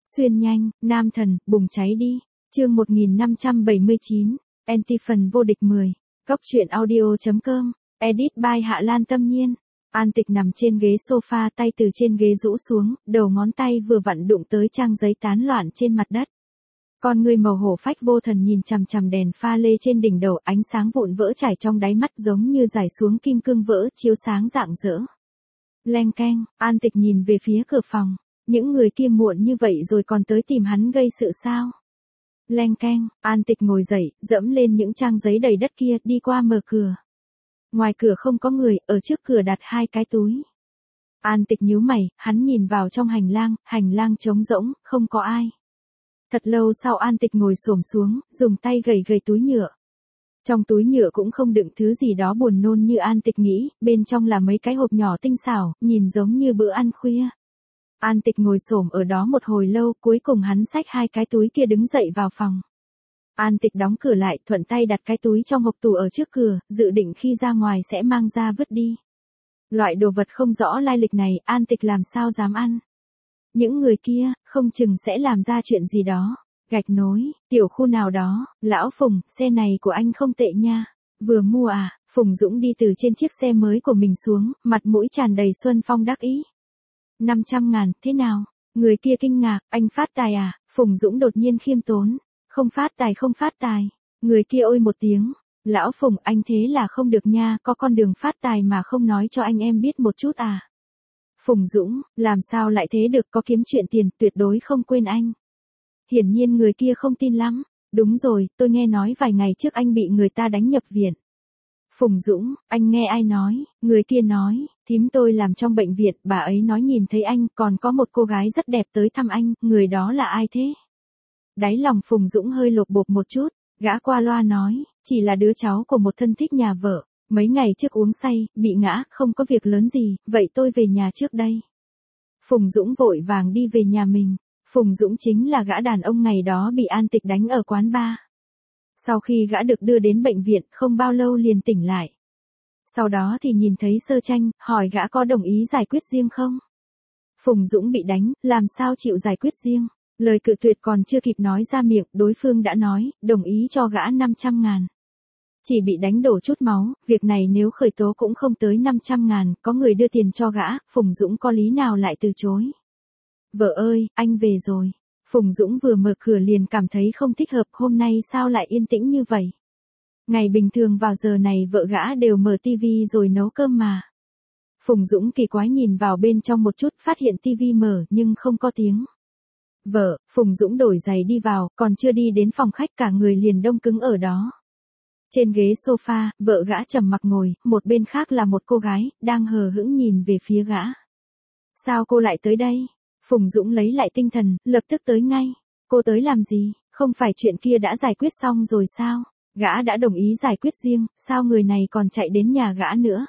Xuyên nhanh, nam thần, bùng cháy đi. Chương 1579, Anti phần vô địch 10. Góc truyện audio.com. Edit by Hạ Lan Tâm Nhiên. An Tịch nằm trên ghế sofa, tay từ trên ghế rũ xuống, đầu ngón tay vừa vặn đụng tới trang giấy tán loạn trên mặt đất. Con người màu hổ phách vô thần nhìn chằm chằm đèn pha lê trên đỉnh đầu, ánh sáng vụn vỡ chảy trong đáy mắt giống như rải xuống kim cương vỡ, chiếu sáng rạng rỡ. Leng keng, An Tịch nhìn về phía cửa phòng. Những người kia muộn như vậy rồi còn tới tìm hắn gây sự sao? Leng keng, An Tịch ngồi dậy, dẫm lên những trang giấy đầy đất kia, đi qua mở cửa. Ngoài cửa không có người, ở trước cửa đặt hai cái túi. An Tịch nhíu mày, hắn nhìn vào trong hành lang trống rỗng, không có ai. Thật lâu sau An Tịch ngồi xổm xuống, dùng tay gẩy gẩy túi nhựa. Trong túi nhựa cũng không đựng thứ gì đó buồn nôn như An Tịch nghĩ, bên trong là mấy cái hộp nhỏ tinh xảo, nhìn giống như bữa ăn khuya. An Tịch ngồi xổm ở đó một hồi lâu, cuối cùng hắn xách hai cái túi kia đứng dậy vào phòng. An Tịch đóng cửa lại, thuận tay đặt cái túi trong hộc tủ ở trước cửa, dự định khi ra ngoài sẽ mang ra vứt đi. Loại đồ vật không rõ lai lịch này, An Tịch làm sao dám ăn. Những người kia, không chừng sẽ làm ra chuyện gì đó. Gạch nối, tiểu khu nào đó, lão Phùng, xe này của anh không tệ nha. Vừa mua à? Phùng Dũng đi từ trên chiếc xe mới của mình xuống, mặt mũi tràn đầy xuân phong đắc ý. 500.000, thế nào? Người kia kinh ngạc, anh phát tài à? Phùng Dũng đột nhiên khiêm tốn. Không phát tài. Người kia ôi một tiếng. Lão Phùng, anh thế là không được nha, có con đường phát tài mà không nói cho anh em biết một chút à? Phùng Dũng, làm sao lại thế được, có kiếm chuyện tiền, tuyệt đối không quên anh. Hiển nhiên người kia không tin lắm. Đúng rồi, tôi nghe nói vài ngày trước anh bị người ta đánh nhập viện. Phùng Dũng, anh nghe ai nói? Người kia nói, thím tôi làm trong bệnh viện, bà ấy nói nhìn thấy anh, còn có một cô gái rất đẹp tới thăm anh, người đó là ai thế? Đáy lòng Phùng Dũng hơi lột bột một chút, gã qua loa nói, chỉ là đứa cháu của một thân thích nhà vợ, mấy ngày trước uống say, bị ngã, không có việc lớn gì, vậy tôi về nhà trước đây. Phùng Dũng vội vàng đi về nhà mình. Phùng Dũng chính là gã đàn ông ngày đó bị An Tịch đánh ở quán bar. Sau khi gã được đưa đến bệnh viện, không bao lâu liền tỉnh lại. Sau đó thì nhìn thấy Sơ Tranh, hỏi gã có đồng ý giải quyết riêng không? Phùng Dũng bị đánh, làm sao chịu giải quyết riêng? Lời cự tuyệt còn chưa kịp nói ra miệng, đối phương đã nói, đồng ý cho gã 500.000. Chỉ bị đánh đổ chút máu, việc này nếu khởi tố cũng không tới 500.000, có người đưa tiền cho gã, Phùng Dũng có lý nào lại từ chối? Vợ ơi, anh về rồi. Phùng Dũng vừa mở cửa liền cảm thấy không thích hợp, hôm nay sao lại yên tĩnh như vậy? Ngày bình thường vào giờ này vợ gã đều mở tivi rồi nấu cơm mà. Phùng Dũng kỳ quái nhìn vào bên trong một chút, phát hiện tivi mở nhưng không có tiếng. Vợ, Phùng Dũng đổi giày đi vào, còn chưa đi đến phòng khách cả người liền đông cứng ở đó. Trên ghế sofa, vợ gã trầm mặc ngồi, một bên khác là một cô gái, đang hờ hững nhìn về phía gã. Sao cô lại tới đây? Phùng Dũng lấy lại tinh thần, lập tức tới ngay. Cô tới làm gì? Không phải chuyện kia đã giải quyết xong rồi sao? Gã đã đồng ý giải quyết riêng, sao người này còn chạy đến nhà gã nữa?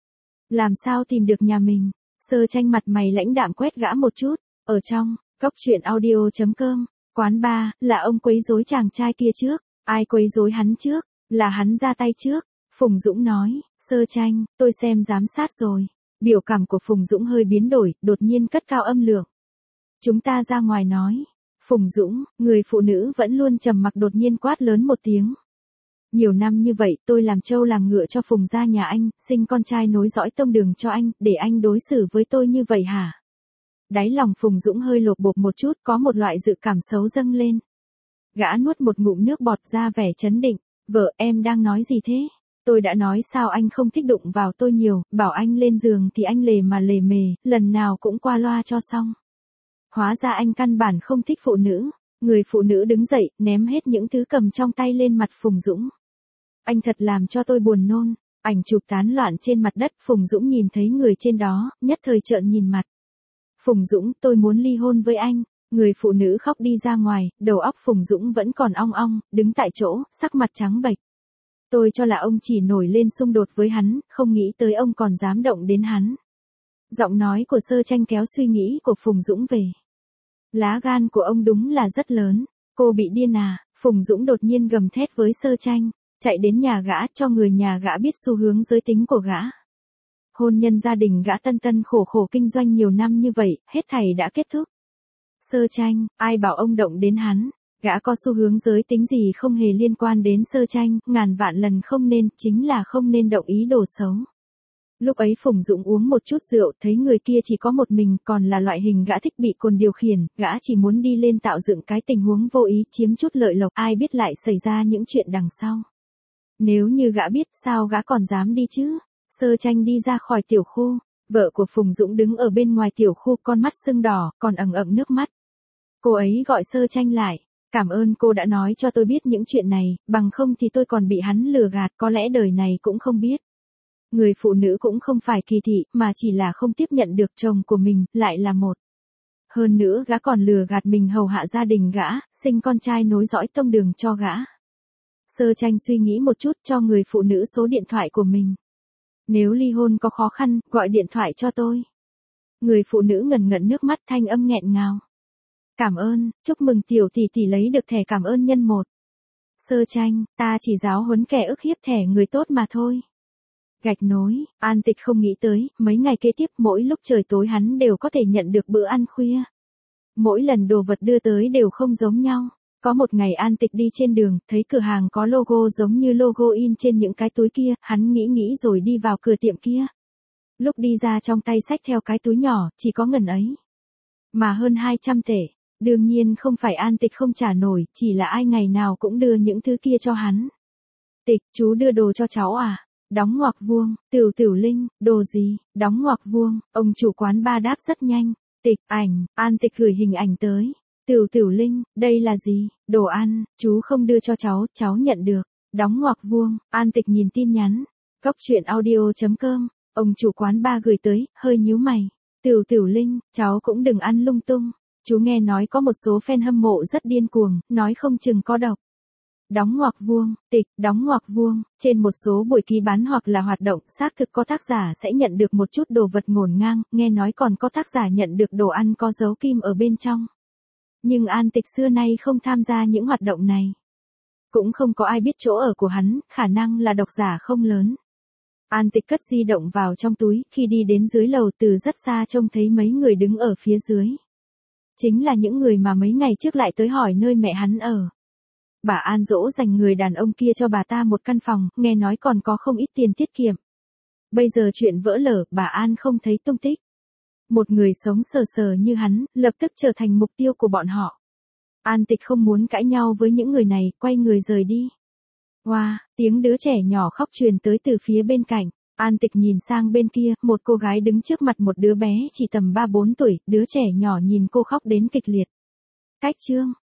Làm sao tìm được nhà mình? Sơ Tranh mặt mày lãnh đạm quét gã một chút. Ở trong, góc truyện audio.com, quán bar, là ông quấy rối chàng trai kia trước. Ai quấy rối hắn trước? Là hắn ra tay trước. Phùng Dũng nói, Sơ Tranh, tôi xem giám sát rồi. Biểu cảm của Phùng Dũng hơi biến đổi, đột nhiên cất cao âm lượng. Chúng ta ra ngoài nói. Phùng Dũng, người phụ nữ vẫn luôn trầm mặc đột nhiên quát lớn một tiếng. Nhiều năm như vậy tôi làm trâu làm ngựa cho Phùng gia nhà anh, sinh con trai nối dõi tông đường cho anh, để anh đối xử với tôi như vậy hả? Đáy lòng Phùng Dũng hơi lột bột một chút, có một loại dự cảm xấu dâng lên. Gã nuốt một ngụm nước bọt ra vẻ trấn định. Vợ, em đang nói gì thế? Tôi đã nói sao anh không thích đụng vào tôi nhiều, bảo anh lên giường thì anh lề mà lề mề, lần nào cũng qua loa cho xong. Hóa ra anh căn bản không thích phụ nữ. Người phụ nữ đứng dậy, ném hết những thứ cầm trong tay lên mặt Phùng Dũng. Anh thật làm cho tôi buồn nôn. Ảnh chụp tán loạn trên mặt đất, Phùng Dũng nhìn thấy người trên đó, nhất thời trợn nhìn mặt. Phùng Dũng, tôi muốn ly hôn với anh. Người phụ nữ khóc đi ra ngoài, đầu óc Phùng Dũng vẫn còn ong ong, đứng tại chỗ, sắc mặt trắng bệch. Tôi cho là ông chỉ nổi lên xung đột với hắn, không nghĩ tới ông còn dám động đến hắn. Giọng nói của Sơ Tranh kéo suy nghĩ của Phùng Dũng về. Lá gan của ông đúng là rất lớn. Cô bị điên à? Phùng Dũng đột nhiên gầm thét với Sơ Tranh, chạy đến nhà gã, cho người nhà gã biết xu hướng giới tính của gã. Hôn nhân gia đình gã tân tân khổ khổ kinh doanh nhiều năm như vậy, hết thảy đã kết thúc. Sơ Tranh, ai bảo ông động đến hắn, gã có xu hướng giới tính gì không hề liên quan đến Sơ Tranh, ngàn vạn lần không nên, chính là không nên động ý đồ xấu. Lúc ấy Phùng Dũng uống một chút rượu, thấy người kia chỉ có một mình, còn là loại hình gã thích bị cồn điều khiển, gã chỉ muốn đi lên tạo dựng cái tình huống vô ý chiếm chút lợi lộc, ai biết lại xảy ra những chuyện đằng sau. Nếu như gã biết, sao gã còn dám đi chứ? Sơ Tranh đi ra khỏi tiểu khu, vợ của Phùng Dũng đứng ở bên ngoài tiểu khu, con mắt sưng đỏ, còn ẩn ẩn nước mắt. Cô ấy gọi Sơ Tranh lại, cảm ơn cô đã nói cho tôi biết những chuyện này, bằng không thì tôi còn bị hắn lừa gạt, có lẽ đời này cũng không biết. Người phụ nữ cũng không phải kỳ thị, mà chỉ là không tiếp nhận được chồng của mình, lại là một. Hơn nữa gã còn lừa gạt mình hầu hạ gia đình gã, sinh con trai nối dõi tông đường cho gã. Sơ Tranh suy nghĩ một chút, cho người phụ nữ số điện thoại của mình. Nếu ly hôn có khó khăn, gọi điện thoại cho tôi. Người phụ nữ ngần ngẩn nước mắt, thanh âm nghẹn ngào. Cảm ơn, chúc mừng tiểu tỷ tỷ lấy được thẻ cảm ơn nhân 1. Sơ Tranh, ta chỉ giáo huấn kẻ ức hiếp thẻ người tốt mà thôi. Gạch nối, An Tịch không nghĩ tới, mấy ngày kế tiếp mỗi lúc trời tối hắn đều có thể nhận được bữa ăn khuya. Mỗi lần đồ vật đưa tới đều không giống nhau. Có một ngày An Tịch đi trên đường, thấy cửa hàng có logo giống như logo in trên những cái túi kia, hắn nghĩ rồi đi vào cửa tiệm kia. Lúc đi ra trong tay xách theo cái túi nhỏ, chỉ có ngần ấy. Mà hơn 200 tệ. Đương nhiên không phải An Tịch không trả nổi, chỉ là ai ngày nào cũng đưa những thứ kia cho hắn. Tịch, chú đưa đồ cho cháu à? Đóng ngoặc vuông, Tiểu Linh, đồ gì? Đóng ngoặc vuông, ông chủ quán ba đáp rất nhanh. Tịch, ảnh, An Tịch gửi hình ảnh tới. Tiểu Linh, đây là gì? Đồ ăn, chú không đưa cho cháu nhận được. Đóng ngoặc vuông, An Tịch nhìn tin nhắn. Cóc truyện audio.com, ông chủ quán ba gửi tới, hơi nhíu mày. Tiểu Linh, cháu cũng đừng ăn lung tung. Chú nghe nói có một số fan hâm mộ rất điên cuồng, nói không chừng có độc. Đóng ngoặc vuông, Tịch, đóng ngoặc vuông, trên một số buổi ký bán hoặc là hoạt động, xác thực có tác giả sẽ nhận được một chút đồ vật ngổn ngang, nghe nói còn có tác giả nhận được đồ ăn có dấu kim ở bên trong. Nhưng An Tịch xưa nay không tham gia những hoạt động này. Cũng không có ai biết chỗ ở của hắn, khả năng là độc giả không lớn. An Tịch cất di động vào trong túi, khi đi đến dưới lầu từ rất xa trông thấy mấy người đứng ở phía dưới. Chính là những người mà mấy ngày trước lại tới hỏi nơi mẹ hắn ở. Bà An dỗ dành người đàn ông kia cho bà ta một căn phòng, nghe nói còn có không ít tiền tiết kiệm. Bây giờ chuyện vỡ lở, bà An không thấy tung tích. Một người sống sờ sờ như hắn, lập tức trở thành mục tiêu của bọn họ. An Tịch không muốn cãi nhau với những người này, quay người rời đi. Wow, tiếng đứa trẻ nhỏ khóc truyền tới từ phía bên cạnh. An Tịch nhìn sang bên kia, một cô gái đứng trước mặt một đứa bé chỉ tầm 3-4 tuổi, đứa trẻ nhỏ nhìn cô khóc đến kịch liệt. Cách chương.